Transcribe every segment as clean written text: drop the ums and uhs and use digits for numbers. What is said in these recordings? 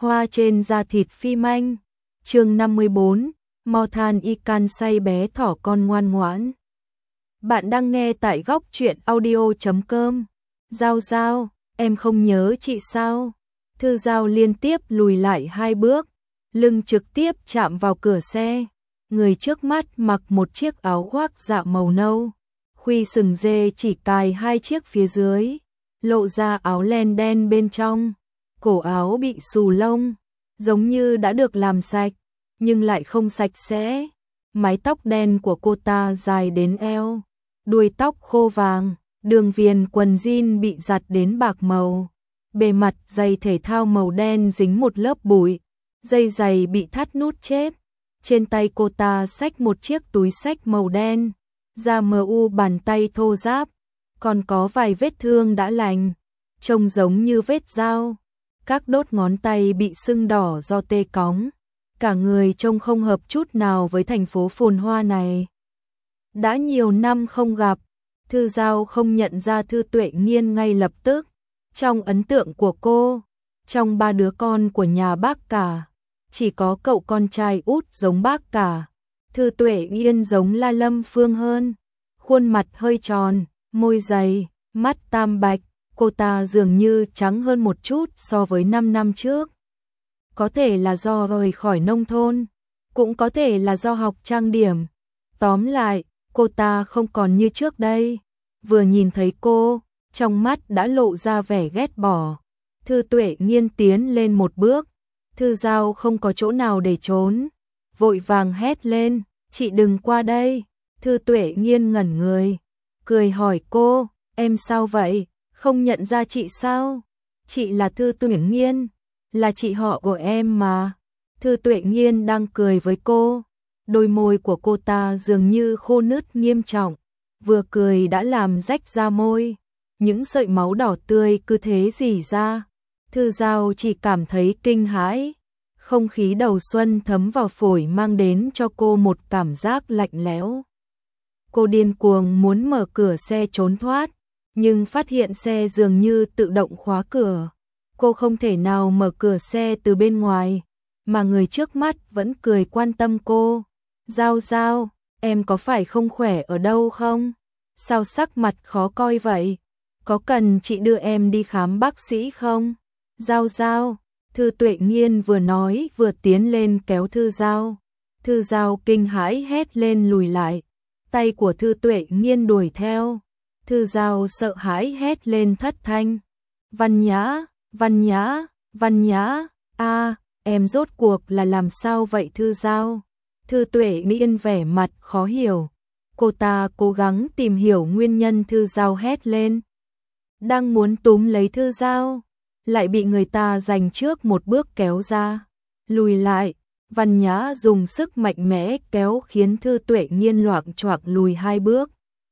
Hoa trên da thịt phi manh. Chương 54, Mo than y can say bé thỏ con ngoan ngoãn. Bạn đang nghe tại góc truyện audio.com. Giao Giao, em không nhớ chị sao? Thư Giao liên tiếp lùi lại 2 bước, lưng trực tiếp chạm vào cửa xe. Người trước mắt mặc một chiếc áo khoác dạ màu nâu, khuy sừng dê chỉ cài 2 chiếc phía dưới, lộ ra áo len đen bên trong. Cổ áo bị xù lông, giống như đã được làm sạch, nhưng lại không sạch sẽ. Mái tóc đen của cô ta dài đến eo, đuôi tóc khô vàng, đường viền quần jean bị giặt đến bạc màu. Bề mặt giày thể thao màu đen dính một lớp bụi, dây giày bị thắt nút chết. Trên tay cô ta xách một chiếc túi xách màu đen, da mu bàn tay thô ráp, còn có vài vết thương đã lành, trông giống như vết dao. Các đốt ngón tay bị sưng đỏ do tê cóng. Cả người trông không hợp chút nào với thành phố phồn hoa này. Đã nhiều năm không gặp, Thư Giao không nhận ra Thư Tuệ Nghiên ngay lập tức. Trong ấn tượng của cô, trong 3 đứa con của nhà bác cả, chỉ có cậu con trai út giống bác cả. Thư Tuệ Nghiên giống La Lâm Phương hơn, khuôn mặt hơi tròn, môi dày, mắt tam bạch. Cô ta dường như trắng hơn một chút so với 5 năm trước. Có thể là do rời khỏi nông thôn, cũng có thể là do học trang điểm. Tóm lại, cô ta không còn như trước đây. Vừa nhìn thấy cô, trong mắt đã lộ ra vẻ ghét bỏ. Thư Tuệ Nghiên tiến lên một bước, Thư Giao không có chỗ nào để trốn, vội vàng hét lên, "Chị đừng qua đây." Thư Tuệ Nghiên ngẩn người, cười hỏi cô, "Em sao vậy? Không nhận ra chị sao? Chị là Thư Tuệ Nghiên, là chị họ của em mà." Thư Tuệ Nghiên đang cười với cô, đôi môi của cô ta dường như khô nứt nghiêm trọng, vừa cười đã làm rách da môi, những sợi máu đỏ tươi cứ thế rỉ ra. Thư Giao chỉ cảm thấy kinh hãi, không khí đầu xuân thấm vào phổi mang đến cho cô một cảm giác lạnh lẽo. Cô điên cuồng muốn mở cửa xe trốn thoát, nhưng phát hiện xe dường như tự động khóa cửa. Cô không thể nào mở cửa xe từ bên ngoài, mà người trước mắt vẫn cười quan tâm cô. "Giao Giao, em có phải không khỏe ở đâu không? Sao sắc mặt khó coi vậy? Có cần chị đưa em đi khám bác sĩ không?" "Giao Giao." Thư Tuệ Nghiên vừa nói vừa tiến lên kéo Thư Giao. Thư Giao kinh hãi hét lên lùi lại, tay của Thư Tuệ Nghiên đuổi theo. Thư Giao sợ hãi hét lên thất thanh, "Văn Nhã, Văn Nhã, Văn Nhã, a, em rốt cuộc là làm sao vậy Thư Giao?" Thư Tuệ Nghiên vẻ mặt khó hiểu. Cô ta cố gắng tìm hiểu nguyên nhân Thư Giao hét lên. Đang muốn túm lấy Thư Giao, lại bị người ta giành trước một bước kéo ra. Lùi lại, Văn Nhã dùng sức mạnh mẽ kéo khiến Thư Tuệ Nghiên loạng choạng lùi 2 bước.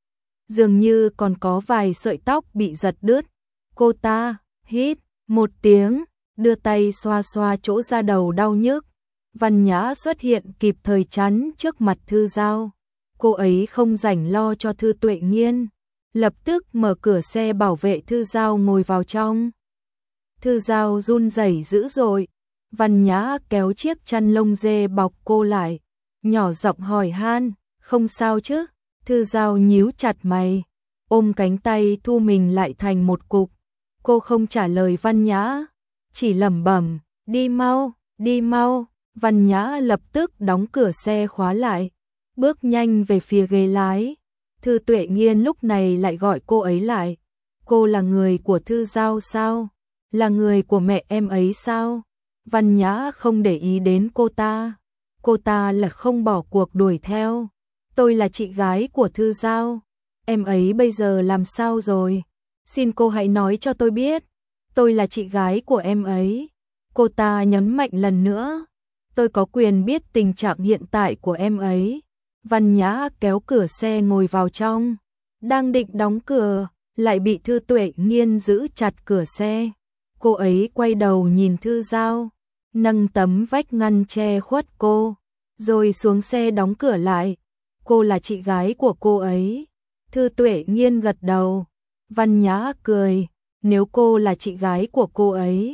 Dường như còn có vài sợi tóc bị giật đứt. Cô ta hít một tiếng, đưa tay xoa xoa chỗ da đầu đau nhức. Văn Nhã xuất hiện kịp thời chắn trước mặt Thư Giao. Cô ấy không rảnh lo cho Thư Tuệ Nghiên, lập tức mở cửa xe bảo vệ Thư Giao ngồi vào trong. Thư Giao run rẩy dữ dội. Văn Nhã kéo chiếc chăn lông dê bọc cô lại, nhỏ giọng hỏi han, "Không sao chứ?" Thư Giao nhíu chặt mày, ôm cánh tay thu mình lại thành một cục. Cô không trả lời Văn Nhã, chỉ lẩm bẩm, "Đi mau, đi mau." Văn Nhã lập tức đóng cửa xe khóa lại, bước nhanh về phía ghế lái. Thư Tuệ Nghiên lúc này lại gọi cô ấy lại. "Cô là người của Thư Giao sao? Là người của mẹ em ấy sao?" Văn Nhã không để ý đến cô ta. Cô ta là không bỏ cuộc đuổi theo. "Tôi là chị gái của Thư Giao. Em ấy bây giờ làm sao rồi? Xin cô hãy nói cho tôi biết. Tôi là chị gái của em ấy." Cô ta nhấn mạnh lần nữa, "Tôi có quyền biết tình trạng hiện tại của em ấy." Văn Nhã kéo cửa xe ngồi vào trong, đang định đóng cửa, lại bị Thư Tuệ Nghiên giữ chặt cửa xe. Cô ấy quay đầu nhìn Thư Giao, nâng tấm vách ngăn che khuất cô, rồi xuống xe đóng cửa lại. "Cô là chị gái của cô ấy." Thư Tuệ Nghiên gật đầu. Văn Nhã cười, "Nếu cô là chị gái của cô ấy,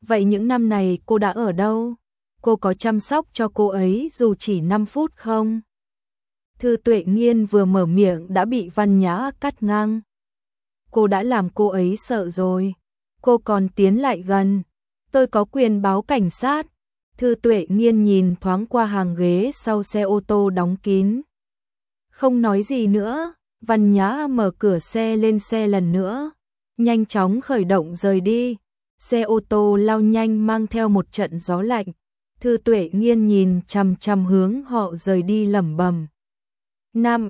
Vậy những năm này cô đã ở đâu? Cô có chăm sóc cho cô ấy dù chỉ 5 phút không? Thư Tuệ Nghiên vừa mở miệng đã bị Văn Nhã cắt ngang. Cô đã làm cô ấy sợ rồi. Cô còn tiến lại gần. Tôi có quyền báo cảnh sát. Thư Tuệ Nghiên nhìn thoáng qua hàng ghế sau xe ô tô đóng kín. Không nói gì nữa, Văn Nhã mở cửa xe lên xe lần nữa. Nhanh chóng khởi động rời đi. Xe ô tô lao nhanh mang theo một trận gió lạnh. Thư Tuệ Nghiên nhìn chằm chằm hướng họ rời đi lẩm bẩm. Nam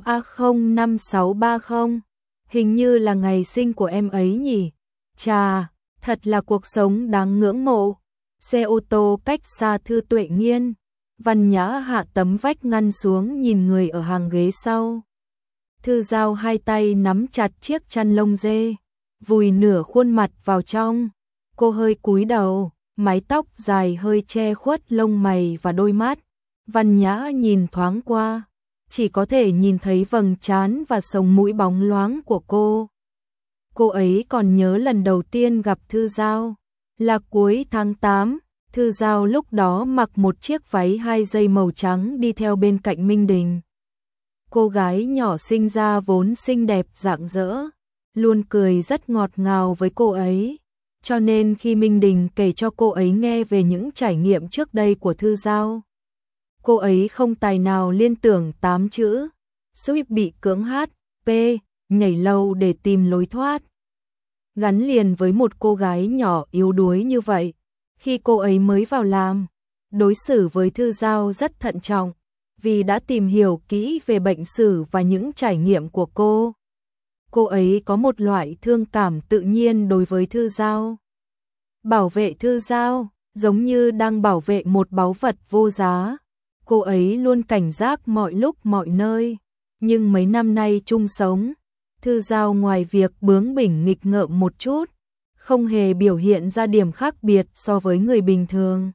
A05630, hình như là ngày sinh của em ấy nhỉ. Chà, thật là cuộc sống đáng ngưỡng mộ. Xe ô tô cách xa Thư Tuệ Nghiên. Văn Nhã hạ tấm vách ngăn xuống nhìn người ở hàng ghế sau. Thư Giao hai tay nắm chặt chiếc chăn lông dê, vùi nửa khuôn mặt vào trong. Cô hơi cúi đầu, mái tóc dài hơi che khuất lông mày và đôi mắt. Văn Nhã nhìn thoáng qua, chỉ có thể nhìn thấy vầng trán và sống mũi bóng loáng của cô. Cô ấy còn nhớ lần đầu tiên gặp Thư Giao, là cuối tháng 8, Thư Giao lúc đó mặc một chiếc váy 2 dây màu trắng đi theo bên cạnh Minh Đình. Cô gái nhỏ sinh ra vốn xinh đẹp rạng rỡ, luôn cười rất ngọt ngào với cô ấy. Cho nên khi Minh Đình kể cho cô ấy nghe về những trải nghiệm trước đây của Thư Giao, cô ấy không tài nào liên tưởng 8 chữ, suýt bị cưỡng H.P. nhảy lầu để tìm lối thoát. Gắn liền với một cô gái nhỏ yếu đuối như vậy, khi cô ấy mới vào làm, đối xử với Thư Giao rất thận trọng, vì đã tìm hiểu kỹ về bệnh sử và những trải nghiệm của cô. Cô ấy có một loại thương cảm tự nhiên đối với Thư Giao. Bảo vệ Thư Giao, giống như đang bảo vệ một báu vật vô giá. Cô ấy luôn cảnh giác mọi lúc mọi nơi. Nhưng mấy năm nay chung sống, Thư Giao ngoài việc bướng bỉnh nghịch ngợm một chút, không hề biểu hiện ra điểm khác biệt so với người bình thường.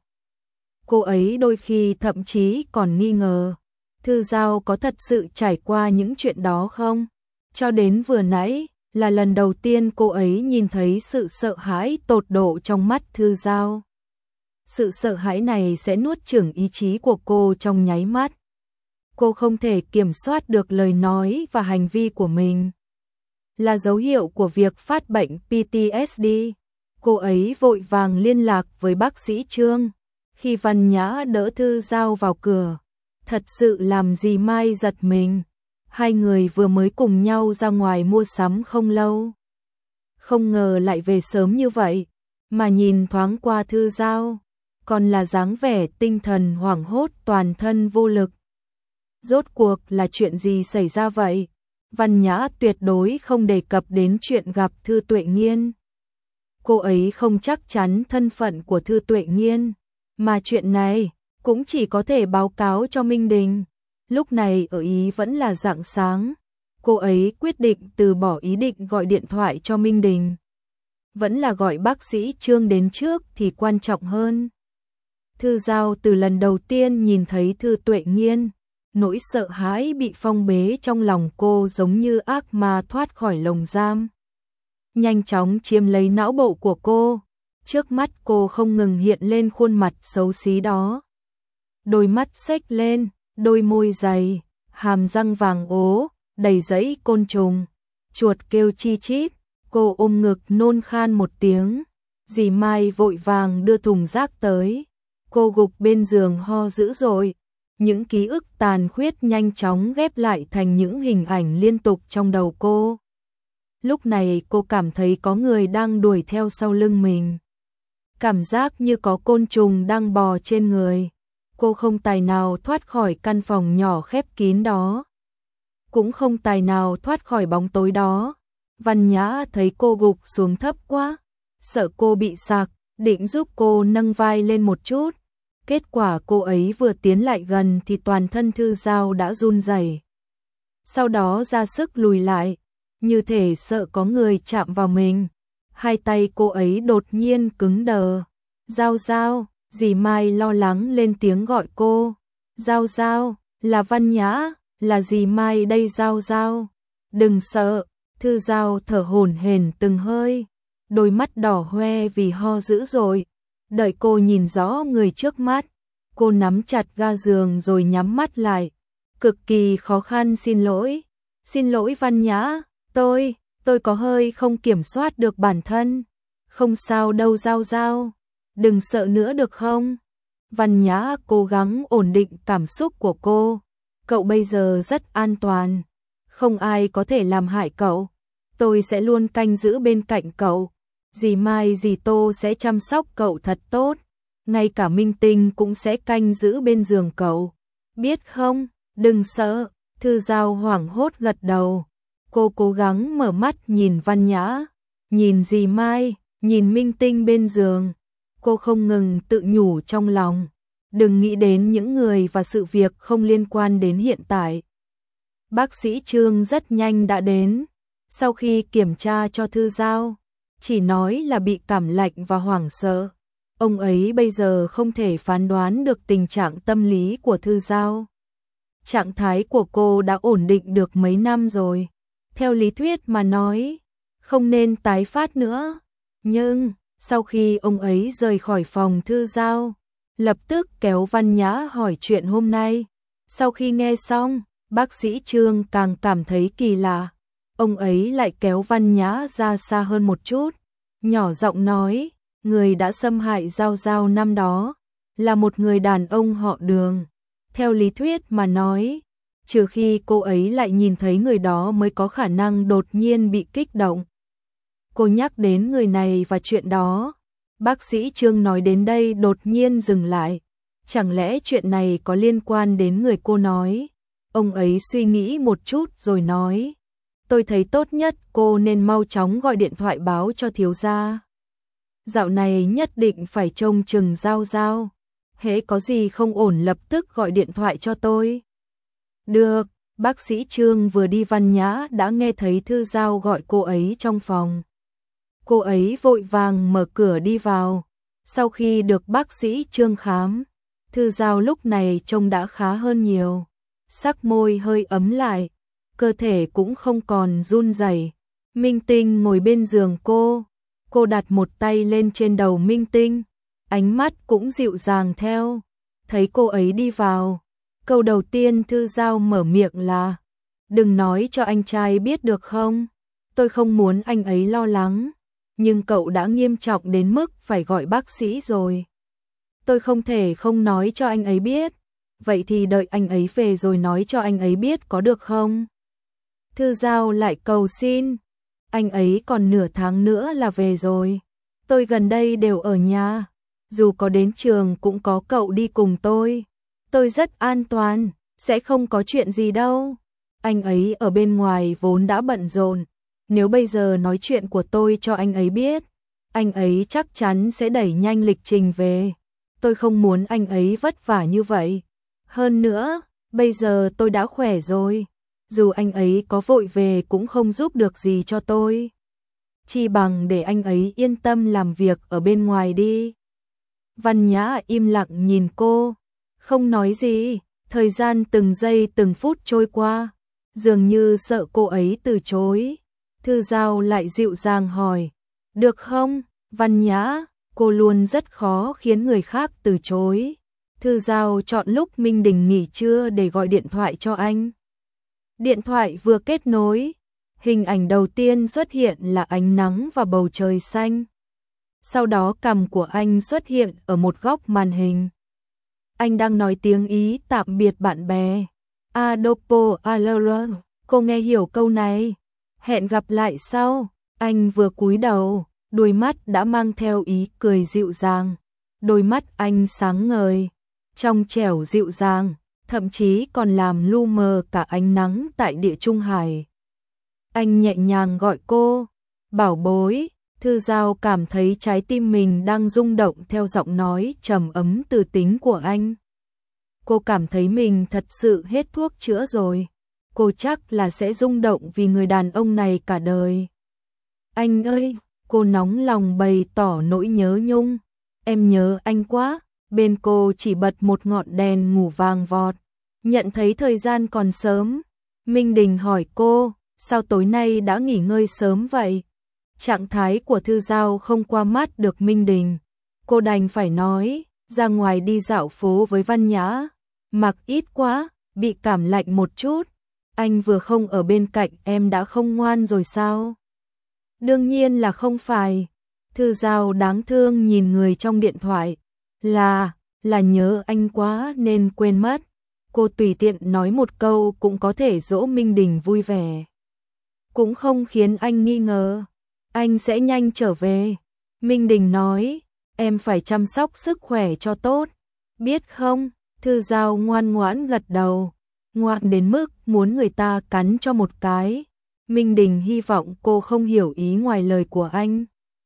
Cô ấy đôi khi thậm chí còn nghi ngờ, Thư Giao có thật sự trải qua những chuyện đó không? Cho đến vừa nãy, là lần đầu tiên cô ấy nhìn thấy sự sợ hãi tột độ trong mắt Thư Giao. Sự sợ hãi này sẽ nuốt chửng ý chí của cô trong nháy mắt. Cô không thể kiểm soát được lời nói và hành vi của mình. Là dấu hiệu của việc phát bệnh PTSD. Cô ấy vội vàng liên lạc với bác sĩ Trương. Khi Văn Nhã đỡ Thư Giao vào cửa, thật sự làm dì Mai giật mình. Hai người vừa mới cùng nhau ra ngoài mua sắm không lâu. Không ngờ lại về sớm như vậy, mà nhìn thoáng qua Thư Giao, còn là dáng vẻ tinh thần hoảng hốt toàn thân vô lực. Rốt cuộc là chuyện gì xảy ra vậy? Văn Nhã tuyệt đối không đề cập đến chuyện gặp Thư Tuệ Nghiên. Cô ấy không chắc chắn thân phận của Thư Tuệ Nghiên, mà chuyện này cũng chỉ có thể báo cáo cho Minh Đình. Lúc này ở Ý vẫn là rạng sáng, cô ấy quyết định từ bỏ ý định gọi điện thoại cho Minh Đình. Vẫn là gọi bác sĩ Trương đến trước thì quan trọng hơn. Thư Giao từ lần đầu tiên nhìn thấy Thư Tuệ Nghiên, nỗi sợ hãi bị phong bế trong lòng cô giống như ác ma thoát khỏi lồng giam. Nhanh chóng chiếm lấy não bộ của cô, trước mắt cô không ngừng hiện lên khuôn mặt xấu xí đó. Đôi mắt xếch lên, đôi môi dày, hàm răng vàng ố, đầy dẫy côn trùng, chuột kêu chi chít, cô ôm ngực nôn khan một tiếng. Dì Mai vội vàng đưa thùng rác tới, cô gục bên giường ho dữ dội. Những ký ức tàn khuyết nhanh chóng ghép lại thành những hình ảnh liên tục trong đầu cô. Lúc này cô cảm thấy có người đang đuổi theo sau lưng mình. Cảm giác như có côn trùng đang bò trên người. Cô không tài nào thoát khỏi căn phòng nhỏ khép kín đó. Cũng không tài nào thoát khỏi bóng tối đó. Văn Nhã thấy cô gục xuống thấp quá, sợ cô bị sặc, định giúp cô nâng vai lên một chút. Kết quả cô ấy vừa tiến lại gần thì toàn thân Thư Giao đã run rẩy. Sau đó ra sức lùi lại, như thể sợ có người chạm vào mình. Hai tay cô ấy đột nhiên cứng đờ. Giao Giao, dì Mai lo lắng lên tiếng gọi cô. Giao Giao, là Văn Nhã, là dì Mai đây Giao Giao. Đừng sợ, Thư Giao thở hổn hển từng hơi, đôi mắt đỏ hoe vì ho dữ dội. Đợi cô nhìn rõ người trước mắt, cô nắm chặt ga giường rồi nhắm mắt lại. Cực kỳ khó khăn xin lỗi Văn Nhã, tôi có hơi không kiểm soát được bản thân. Không sao đâu Giao Giao, đừng sợ nữa được không? Văn Nhã cố gắng ổn định cảm xúc của cô. Cậu bây giờ rất an toàn, không ai có thể làm hại cậu. Tôi sẽ luôn canh giữ bên cạnh cậu. Dì Mai dì Tô sẽ chăm sóc cậu thật tốt. Ngay cả Minh Tinh cũng sẽ canh giữ bên giường cậu. Biết không? Đừng sợ. Thư Giao hoảng hốt gật đầu. Cô cố gắng mở mắt nhìn Văn Nhã, nhìn dì Mai, nhìn Minh Tinh bên giường. Cô không ngừng tự nhủ trong lòng. Đừng nghĩ đến những người và sự việc không liên quan đến hiện tại. Bác sĩ Trương rất nhanh đã đến. Sau khi kiểm tra cho Thư Giao, chỉ nói là bị cảm lạnh và hoảng sợ. Ông ấy bây giờ không thể phán đoán được tình trạng tâm lý của Thư Giao. Trạng thái của cô đã ổn định được mấy năm rồi. Theo lý thuyết mà nói, không nên tái phát nữa. Nhưng, sau khi ông ấy rời khỏi phòng Thư Giao, lập tức kéo Văn Nhã hỏi chuyện hôm nay. Sau khi nghe xong, bác sĩ Trương càng cảm thấy kỳ lạ. Ông ấy lại kéo Văn Nhã ra xa hơn một chút, nhỏ giọng nói, người đã xâm hại Giao Giao năm đó là một người đàn ông họ Đường. Theo lý thuyết mà nói, trừ khi cô ấy lại nhìn thấy người đó mới có khả năng đột nhiên bị kích động. Cô nhắc đến người này và chuyện đó. Bác sĩ Trương nói đến đây đột nhiên dừng lại. Chẳng lẽ chuyện này có liên quan đến người cô nói? Ông ấy suy nghĩ một chút rồi nói, tôi thấy tốt nhất cô nên mau chóng gọi điện thoại báo cho thiếu gia. Dạo này nhất định phải trông chừng Giao Giao. Hễ có gì không ổn lập tức gọi điện thoại cho tôi. Được, bác sĩ Trương vừa đi Văn Nhã đã nghe thấy Thư Giao gọi cô ấy trong phòng. Cô ấy vội vàng mở cửa đi vào. Sau khi được bác sĩ Trương khám, Thư Giao lúc này trông đã khá hơn nhiều. Sắc môi hơi ấm lại, cơ thể cũng không còn run rẩy. Minh Tinh ngồi bên giường cô đặt một tay lên trên đầu Minh Tinh, ánh mắt cũng dịu dàng theo. Thấy cô ấy đi vào, câu đầu tiên Thư Giao mở miệng là, đừng nói cho anh trai biết được không? Tôi không muốn anh ấy lo lắng, nhưng cậu đã nghiêm trọng đến mức phải gọi bác sĩ rồi. Tôi không thể không nói cho anh ấy biết. Vậy thì đợi anh ấy về rồi nói cho anh ấy biết có được không? Thư Giao lại cầu xin, anh ấy còn nửa tháng nữa là về rồi. Tôi gần đây đều ở nhà, dù có đến trường cũng có cậu đi cùng tôi. Tôi rất an toàn, sẽ không có chuyện gì đâu. Anh ấy ở bên ngoài vốn đã bận rộn, nếu bây giờ nói chuyện của tôi cho anh ấy biết, anh ấy chắc chắn sẽ đẩy nhanh lịch trình về. Tôi không muốn anh ấy vất vả như vậy. Hơn nữa, bây giờ tôi đã khỏe rồi, dù anh ấy có vội về cũng không giúp được gì cho tôi. Chi bằng để anh ấy yên tâm làm việc ở bên ngoài đi. Văn Nhã im lặng nhìn cô, không nói gì. Thời gian từng giây từng phút trôi qua, dường như sợ cô ấy từ chối. Thư Giao lại dịu dàng hỏi, được không, Văn Nhã? Cô luôn rất khó khiến người khác từ chối. Thư Giao chọn lúc Minh Đình nghỉ trưa để gọi điện thoại cho anh. Điện thoại vừa kết nối, hình ảnh đầu tiên xuất hiện là ánh nắng và bầu trời xanh. Sau đó cằm của anh xuất hiện ở một góc màn hình. Anh đang nói tiếng Ý tạm biệt bạn bè. Adopo alera, cô nghe hiểu câu này. Hẹn gặp lại sau. Anh vừa cúi đầu, đôi mắt đã mang theo ý cười dịu dàng. Đôi mắt anh sáng ngời, trong trẻo dịu dàng, thậm chí còn làm lu mờ cả ánh nắng tại Địa Trung Hải. Anh nhẹ nhàng gọi cô, bảo bối. Thư Giao cảm thấy trái tim mình đang rung động theo giọng nói trầm ấm từ tính của anh. Cô cảm thấy mình thật sự hết thuốc chữa rồi. Cô chắc là sẽ rung động vì người đàn ông này cả đời. Anh ơi, cô nóng lòng bày tỏ nỗi nhớ nhung. Em nhớ anh quá. Bên cô chỉ bật một ngọn đèn ngủ vàng vọt. Nhận thấy thời gian còn sớm, Minh Đình hỏi cô, sao tối nay đã nghỉ ngơi sớm vậy? Trạng thái của Thư Giao không qua mắt được Minh Đình. Cô đành phải nói, ra ngoài đi dạo phố với Văn Nhã, mặc ít quá, bị cảm lạnh một chút. Anh vừa không ở bên cạnh em đã không ngoan rồi sao? Đương nhiên là không phải. Thư Giao đáng thương nhìn người trong điện thoại. Là nhớ anh quá nên quên mất. Cô tùy tiện nói một câu cũng có thể dỗ Minh Đình vui vẻ. Cũng không khiến anh nghi ngờ. Anh sẽ nhanh trở về. Minh Đình nói, em phải chăm sóc sức khỏe cho tốt. Biết không? Thư Giao ngoan ngoãn gật đầu. Ngoan đến mức muốn người ta cắn cho một cái. Minh Đình hy vọng cô không hiểu ý ngoài lời của anh.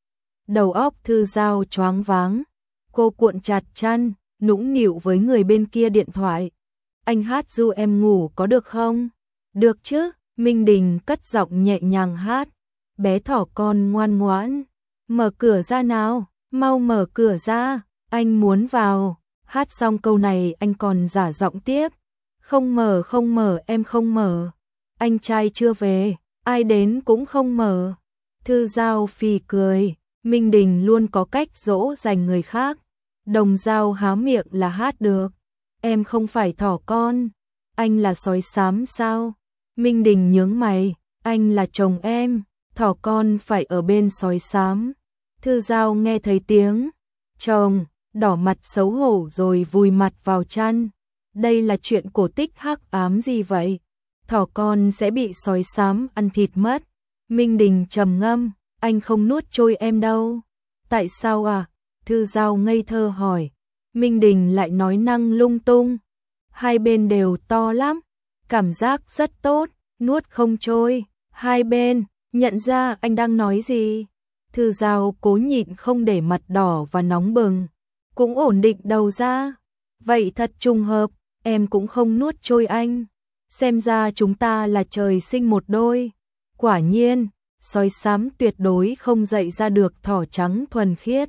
Đầu óc Thư Giao choáng váng. Cô cuộn chặt chăn, nũng nịu với người bên kia điện thoại. Anh hát ru em ngủ có được không? Được chứ, Minh Đình cất giọng nhẹ nhàng hát. Bé thỏ con ngoan ngoãn. Mở cửa ra nào, mau mở cửa ra, anh muốn vào. Hát xong câu này anh còn giả giọng tiếp. Không mở em không mở. Anh trai chưa về, ai đến cũng không mở. Thư Giao phì cười, Minh Đình luôn có cách dỗ dành người khác. Đồng Dao há miệng là hát được. Em không phải thỏ con, anh là sói xám sao? Minh Đình nhướng mày, anh là chồng em, thỏ con phải ở bên sói xám. Thư Giao nghe thấy tiếng chồng, đỏ mặt xấu hổ rồi vùi mặt vào chăn. Đây là chuyện cổ tích hắc ám gì vậy? Thỏ con sẽ bị sói xám ăn thịt mất. Minh Đình trầm ngâm, anh không nuốt trôi em đâu. Tại sao à? Thư Giao ngây thơ hỏi. Minh Đình lại nói năng lung tung. Hai bên đều to lắm, cảm giác rất tốt, nuốt không trôi. Hai bên, nhận ra anh đang nói gì. Thư Giao cố nhịn không để mặt đỏ và nóng bừng, cũng ổn định đầu ra. Vậy thật trùng hợp, em cũng không nuốt trôi anh. Xem ra chúng ta là trời sinh một đôi. Quả nhiên, sói xám tuyệt đối không dạy ra được thỏ trắng thuần khiết.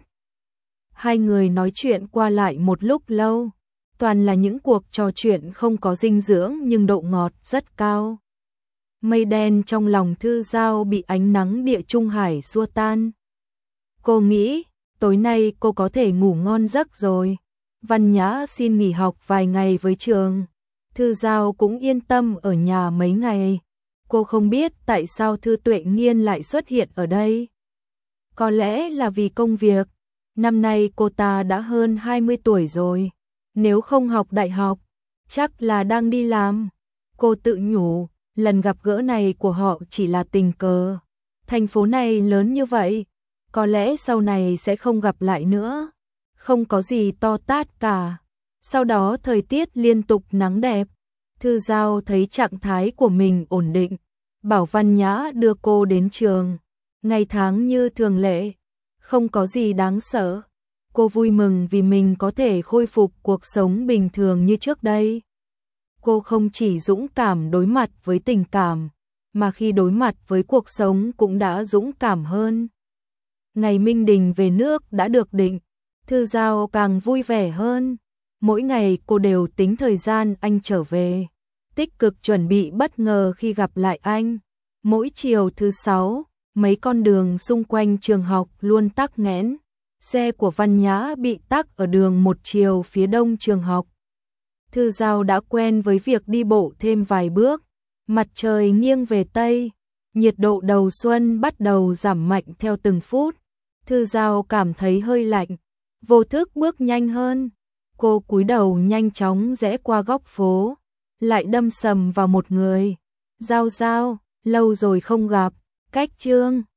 Hai người nói chuyện qua lại một lúc lâu, toàn là những cuộc trò chuyện không có dinh dưỡng nhưng độ ngọt rất cao. Mây đen trong lòng Thư Giao bị ánh nắng địa Trung Hải xua tan. Cô nghĩ, tối nay cô có thể ngủ ngon giấc rồi. Văn Nhã xin nghỉ học vài ngày với trường. Thư Giao cũng yên tâm ở nhà mấy ngày. Cô không biết tại sao Thư Tuệ Nghiên lại xuất hiện ở đây. Có lẽ là vì công việc. Năm nay cô ta đã hơn 20 tuổi rồi. Nếu không học đại học, chắc là đang đi làm. Cô tự nhủ, lần gặp gỡ này của họ chỉ là tình cờ. Thành phố này lớn như vậy, có lẽ sau này sẽ không gặp lại nữa. Không có gì to tát cả. Sau đó thời tiết liên tục nắng đẹp. Thư Giao thấy trạng thái của mình ổn định. Bảo Văn Nhã đưa cô đến trường. Ngày tháng như thường lệ, không có gì đáng sợ. Cô vui mừng vì mình có thể khôi phục cuộc sống bình thường như trước đây. Cô không chỉ dũng cảm đối mặt với tình cảm, mà khi đối mặt với cuộc sống cũng đã dũng cảm hơn. Ngày Minh Đình về nước đã được định, Thư Giao càng vui vẻ hơn. Mỗi ngày cô đều tính thời gian anh trở về, tích cực chuẩn bị bất ngờ khi gặp lại anh. Mỗi chiều thứ Sáu, mấy con đường xung quanh trường học luôn tắc nghẽn. Xe của Văn Nhã bị tắc ở đường một chiều phía đông trường học. Thư Giao đã quen với việc đi bộ thêm vài bước. Mặt trời nghiêng về Tây, nhiệt độ đầu xuân bắt đầu giảm mạnh theo từng phút. Thư Giao cảm thấy hơi lạnh, vô thức bước nhanh hơn. Cô cúi đầu nhanh chóng rẽ qua góc phố, lại đâm sầm vào một người. Giao Giao, lâu rồi không gặp, cách Trương.